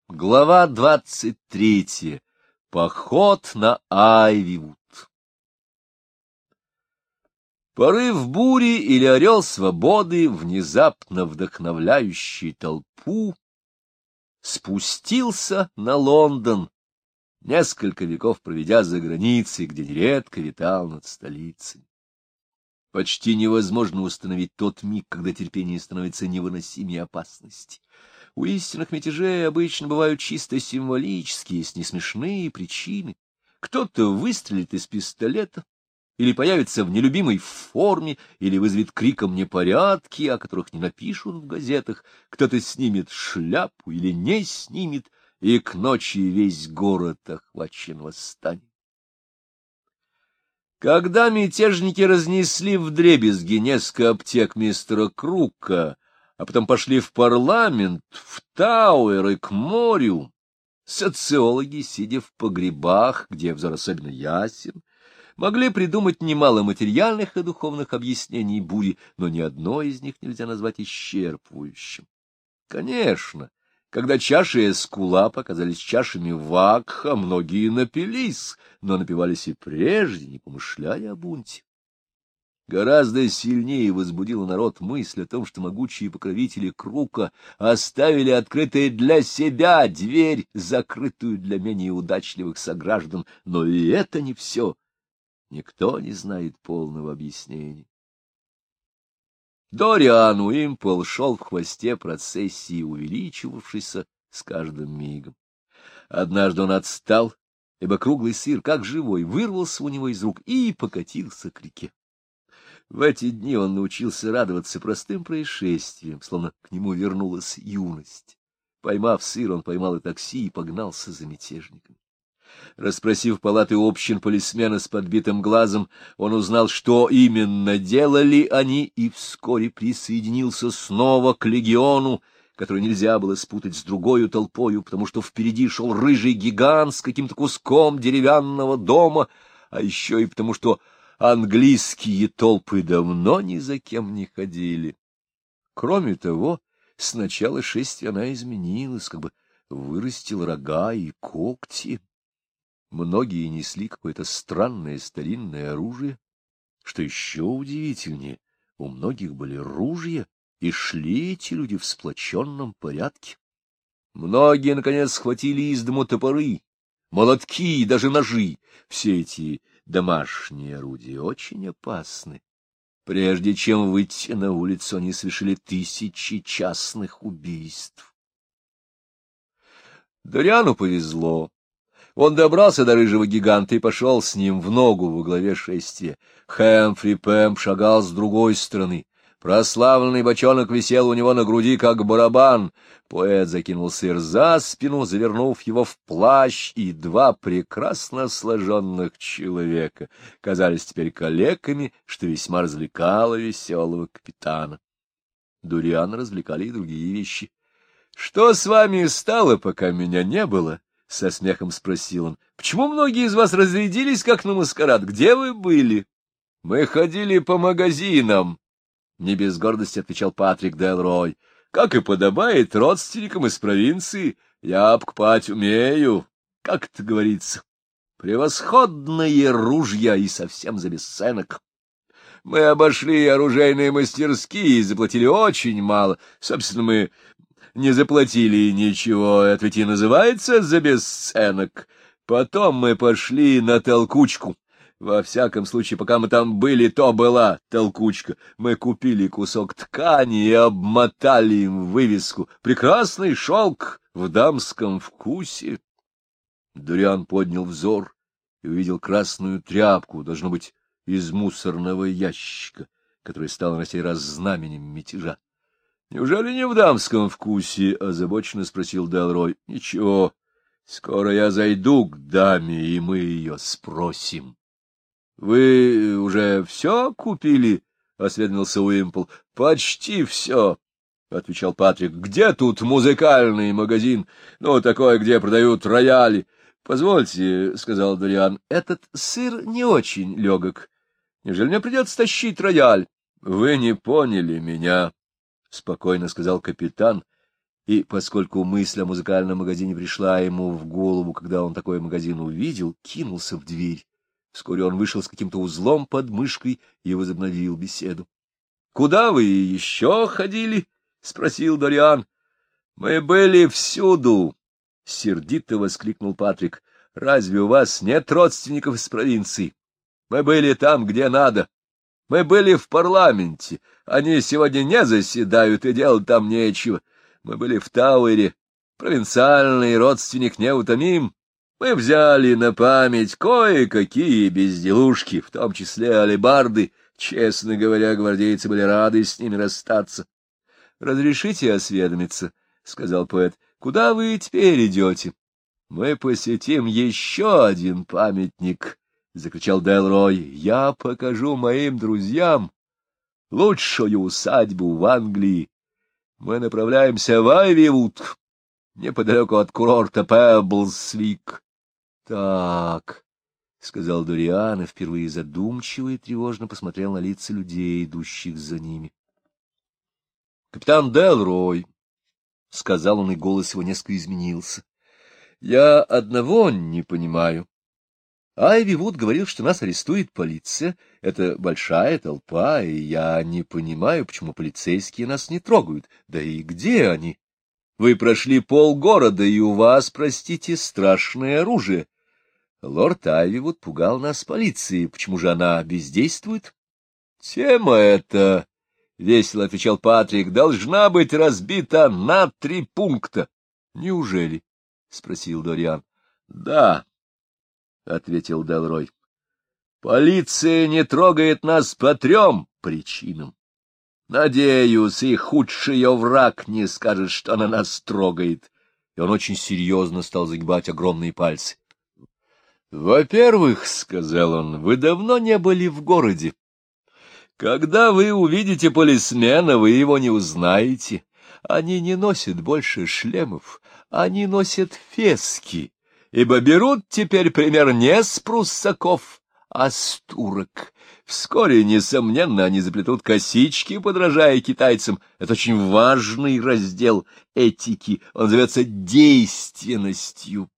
Глава 23. Поход на Айвивуд. Порыв бури или орел свободы, внезапно вдохновляющий толпу, спустился на Лондон, несколько веков проведя за границей, где нередко витал над столицей. Почти невозможно установить тот миг, когда терпение становится невыносимее опасности. У истинных мятежей обычно бывают чисто символические, есть несмешные причины. Кто-то выстрелит из пистолета, или появится в нелюбимой форме, или вызовет криком непорядки, о которых не напишут в газетах. Кто-то снимет шляпу или не снимет, и к ночи весь город охвачен восстанием. Когда мятежники разнесли вдребезги несколько аптек мистера Крука, а потом пошли в парламент, в Тауэр и к морю, социологи, сидя в погребах, где взор особенно ясен, могли придумать немало материальных и духовных объяснений бури, но ни одно из них нельзя назвать исчерпывающим. Конечно, когда чаши Эскулапа оказались чашами Вакха, многие напились, но напивались и прежде, не помышляя о бунте. Гораздо сильнее возбудила народ мысль о том, что могучие покровители Крука оставили открытой для себя дверь, закрытую для менее удачливых сограждан. Но и это не все. Никто не знает полного объяснения. Дориан Уимпл шел в хвосте процессии, увеличивавшейся с каждым мигом. Однажды он отстал, ибо круглый сыр, как живой, вырвался у него из рук и покатился к реке. В эти дни он научился радоваться простым происшествиям, словно к нему вернулась юность. Поймав сыр, он поймал и такси и погнался за мятежниками. Расспросив палаты общин полисмена с подбитым глазом, он узнал, что именно делали они, и вскоре присоединился снова к легиону, который нельзя было спутать с другою толпою, потому что впереди шел рыжий гигант с каким-то куском деревянного дома, а еще и потому что английские толпы давно ни за кем не ходили. Кроме того, с начала шествия она изменилась, как бы вырастила рога и когти. Многие несли какое-то странное старинное оружие. Что еще удивительнее, у многих были ружья, и шли эти люди в сплоченном порядке. Многие, наконец, схватили из дому топоры, молотки и даже ножи. Все эти домашние орудия очень опасны. Прежде чем выйти на улицу, они совершили тысячи частных убийств. Дориану повезло. Он добрался до рыжего гиганта и пошел с ним в ногу во главе шествия. Хэмфри Пэмп шагал с другой стороны. Прославленный бочонок висел у него на груди, как барабан. Поэт закинул сыр за спину, завернув его в плащ, и два прекрасно сложенных человека казались теперь калеками, что весьма развлекало веселого капитана. Дориана развлекали и другие вещи. — Что с вами стало, пока меня не было? — со смехом спросил он. — Почему многие из вас разрядились, как на маскарад? Где вы были? — Мы ходили по магазинам, — не без гордости отвечал Патрик Делрой. — Как и подобает родственникам из провинции, я покупать умею, как это говорится. Превосходные ружья и совсем за бесценок. Мы обошли оружейные мастерские и заплатили очень мало. Собственно, мы не заплатили ничего, это ведь и называется за бесценок. Потом мы пошли на толкучку. Во всяком случае, пока мы там были, то была толкучка. Мы купили кусок ткани и обмотали им вывеску: «Прекрасный шелк в дамском вкусе». Дориан поднял взор и увидел красную тряпку, должно быть, из мусорного ящика, который стал на сей раз знаменем мятежа. — Неужели не в дамском вкусе? — озабоченно спросил Делрой. — Ничего, скоро я зайду к даме, и мы ее спросим. — Вы уже все купили? — осведомился Уимпл. — Почти все, — отвечал Патрик. — Где тут музыкальный магазин? Ну, такой, где продают рояли. — Позвольте, — сказал Дориан, — этот сыр не очень легок. Неужели мне придется тащить рояль? — Вы не поняли меня, — спокойно сказал капитан, И поскольку мысль о музыкальном магазине пришла ему в голову, когда он такой магазин увидел, кинулся в дверь. Вскоре он вышел с каким-то узлом под мышкой и возобновил беседу. — Куда вы еще ходили? — спросил Дориан. — Мы были всюду, — сердито воскликнул Патрик. — Разве у вас нет родственников из провинции? Мы были там, где надо. Мы были в парламенте. Они сегодня не заседают, и делать там нечего. Мы были в Тауэре. Провинциальный родственник неутомим. Мы взяли на память кое-какие безделушки, в том числе алебарды. Честно говоря, гвардейцы были рады с ними расстаться. — Разрешите осведомиться, — сказал поэт. — Куда вы теперь идете? — Мы посетим еще один памятник, — закричал Делрой. — Я покажу моим друзьям лучшую усадьбу в Англии. Мы направляемся в Айвивуд, неподалеку от курорта Пеблсвик. — Так, — сказал Дориан, и впервые задумчиво и тревожно посмотрел на лица людей, идущих за ними. — Капитан Делрой, — сказал он, и голос его несколько изменился, — я одного не понимаю. Айвивуд говорил, что нас арестует полиция. Это большая толпа, и я не понимаю, почему полицейские нас не трогают. Да и где они? Вы прошли полгорода, и у вас, простите, страшное оружие. Лорд Айвивуд пугал нас полицией. Почему же она бездействует? — Тема эта, — весело отвечал Патрик, — должна быть разбита на 3 пункта. — Неужели? — спросил Дориан. — Да. — ответил Делрой. — Полиция не трогает нас по 3 причинам. Надеюсь, и худший ее враг не скажет, что она нас трогает. И он очень серьезно стал загибать огромные пальцы. — Во-первых, — сказал он, — вы давно не были в городе. Когда вы увидите полисмена, вы его не узнаете. Они не носят больше шлемов, они носят фески. Ибо берут теперь пример не с пруссаков, а с турок. Вскоре, несомненно, они заплетут косички, подражая китайцам. Это очень важный раздел этики, он зовется действенностью.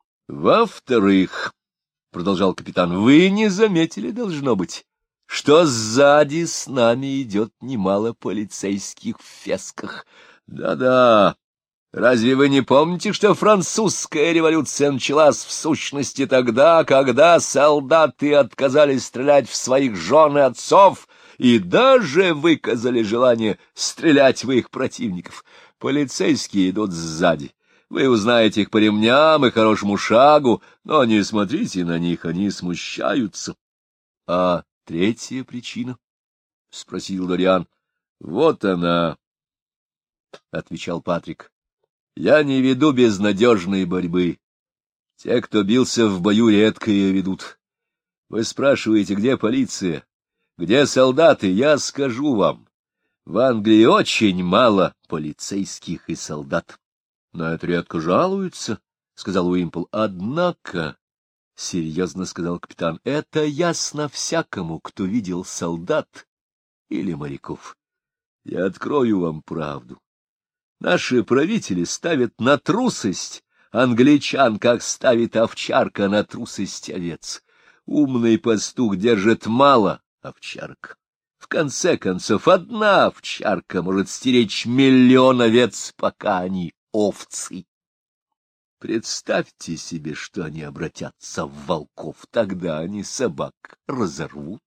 Во-вторых, — продолжал капитан, — вы не заметили, должно быть, что сзади с нами идет немало полицейских в фесках. Да-да. Разве вы не помните, что французская революция началась в сущности тогда, когда солдаты отказались стрелять в своих жен и отцов и даже выказали желание стрелять в их противников? Полицейские идут сзади. Вы узнаете их по ремням и хорошему шагу, но не смотрите на них, они смущаются. — А 3-я причина? — спросил Дориан. — Вот она, — отвечал Патрик. Я не веду безнадежной борьбы. Те, кто бился в бою, редко ее ведут. Вы спрашиваете, где полиция, где солдаты? Я скажу вам. В Англии очень мало полицейских и солдат. На это редко жалуются, — сказал Уимпл. — Однако, — серьезно сказал капитан, — это ясно всякому, кто видел солдат или моряков. Я открою вам правду. Наши правители ставят на трусость англичан, как ставит овчарка на трусость овец. Умный пастух держит мало овчарок. В конце концов, одна овчарка может стеречь 1 000 000 овец, пока они овцы. Представьте себе, что они обратятся в волков, тогда они собак разорвут.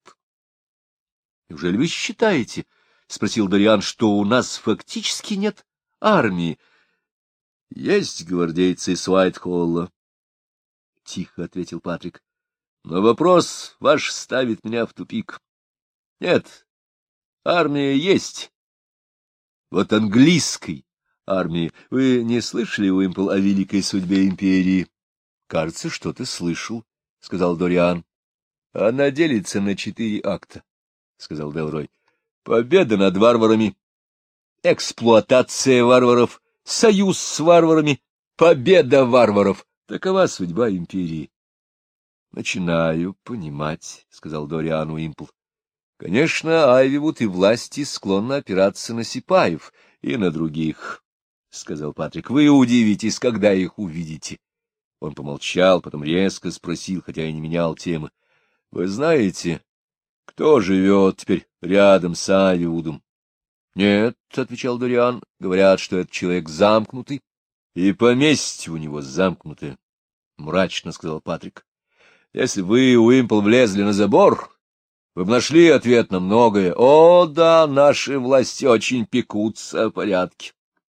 — Неужели вы считаете, — спросил Дориан, — что у нас фактически нет армии? — Есть гвардейцы с Уайтхолла, — тихо ответил Патрик. — Но вопрос ваш ставит меня в тупик. Нет, армия есть. Вот английской армии. Вы не слышали, Уимпл, о великой судьбе империи? — Кажется, что-то слышал, — сказал Дориан. — Она делится на 4 акта, — сказал Делрой. — Победа над варварами, эксплуатация варваров, союз с варварами, победа варваров. Такова судьба империи. — Начинаю понимать, — сказал Дориан Уимпл. — Конечно, Айвивуд и власти склонны опираться на сипаев и на других, сказал Патрик. — Вы удивитесь, когда их увидите. Он помолчал, потом резко спросил, хотя и не менял темы. — Вы знаете, кто живет теперь рядом с Айвиудом? — Нет, — отвечал Дориан, — говорят, что этот человек замкнутый, и поместье у него замкнутое, — мрачно сказал Патрик. — Если вы, Уимпл, влезли на забор, вы бы нашли ответ на многое. О, да, наши власти очень пекутся о порядке.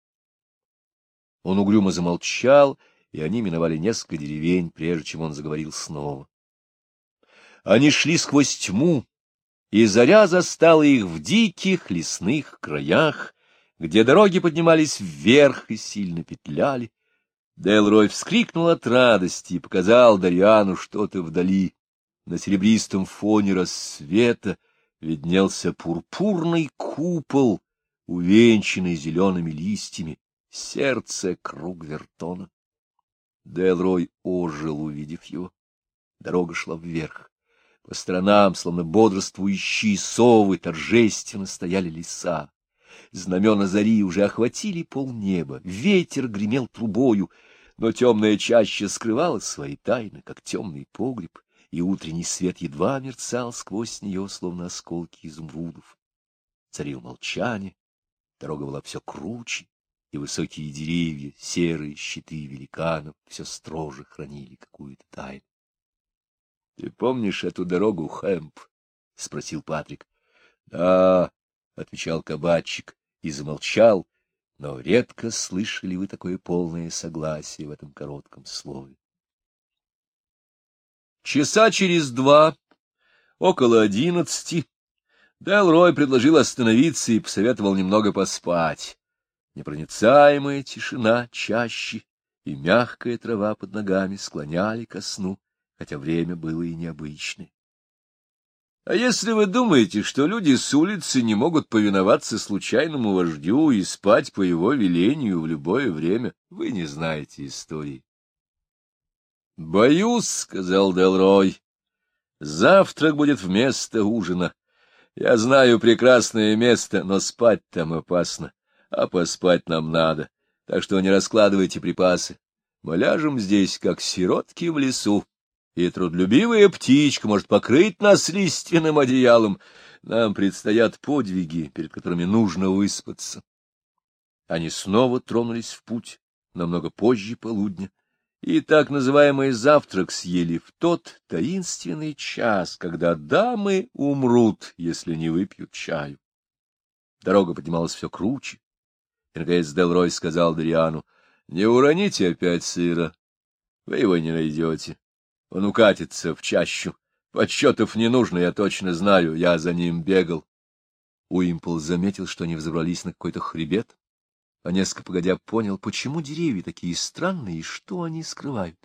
Он угрюмо замолчал, и они миновали несколько деревень, прежде чем он заговорил снова. Они шли сквозь тьму, и заря застала их в диких лесных краях, где дороги поднимались вверх и сильно петляли. Делрой вскрикнул от радости и показал Дориану что-то вдали. На серебристом фоне рассвета виднелся пурпурный купол, увенчанный зелеными листьями, сердце Кругвертона. Делрой ожил, увидев его. Дорога шла вверх. По сторонам, словно бодрствующие совы, торжественно стояли леса. Знамена зари уже охватили полнеба, ветер гремел трубою, но темная чаща скрывала свои тайны, как темный погреб, и утренний свет едва мерцал сквозь нее, словно осколки изумрудов. Царило молчание, дорога была все круче, и высокие деревья, серые щиты великанов, все строже хранили какую-то тайну. — Ты помнишь эту дорогу, Хэмп? — спросил Патрик. — Да, — отвечал кабачик и замолчал, но редко слышали вы такое полное согласие в этом коротком слове. Часа через два, около 11, Делрой предложил остановиться и посоветовал немного поспать. Непроницаемая тишина чащи и мягкая трава под ногами склоняли ко сну, хотя время было и необычное. А если вы думаете, что люди с улицы не могут повиноваться случайному вождю и спать по его велению в любое время, вы не знаете истории. — Боюсь, — сказал Делрой, — завтрак будет вместо ужина. Я знаю прекрасное место, но спать там опасно, а поспать нам надо, так что не раскладывайте припасы. Мы ляжем здесь, как сиротки в лесу, и трудолюбивая птичка может покрыть нас лиственным одеялом. Нам предстоят подвиги, перед которыми нужно выспаться. Они снова тронулись в путь намного позже полудня, и так называемый завтрак съели в тот таинственный час, когда дамы умрут, если не выпьют чаю. Дорога поднималась все круче, и, наконец, Делрой сказал Дориану: — Не уроните опять сыра, вы его не найдете. Он укатится в чащу. Подсчетов не нужно, я точно знаю, я за ним бегал. Уимпл заметил, что они взобрались на какой-то хребет, а несколько погодя понял, почему деревья такие странные и что они скрывают.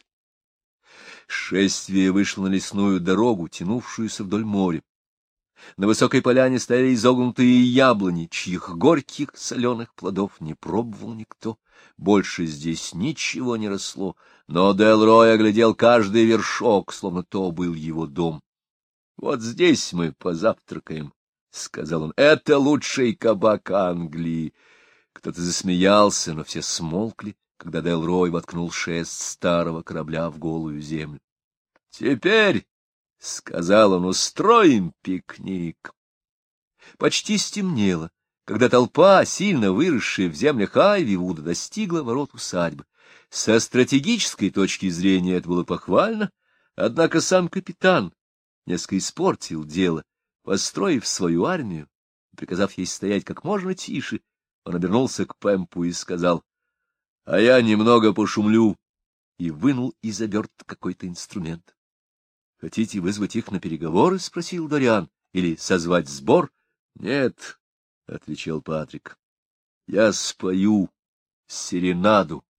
Шествие вышло на лесную дорогу, тянувшуюся вдоль моря. На высокой поляне стояли изогнутые яблони, чьих горьких соленых плодов не пробовал никто. Больше здесь ничего не росло, но Делрой оглядел каждый вершок, словно то был его дом. — Вот здесь мы позавтракаем, — сказал он. — Это лучший кабак Англии. Кто-то засмеялся, но все смолкли, когда Делрой воткнул шест старого корабля в голую землю. — Теперь, — сказал он, — устроим пикник. Почти стемнело, когда толпа, сильно выросшая в землях Айвивуда, достигла ворот усадьбы. Со стратегической точки зрения это было похвально, однако сам капитан несколько испортил дело, построив свою армию, приказав ей стоять как можно тише. Он обернулся к Пэмпу и сказал: — А я немного пошумлю, и вынул из обертка какой-то инструмент. — Хотите вызвать их на переговоры? — спросил Дориан. — Или созвать сбор? — Нет, — отвечал Патрик. — Я спою серенаду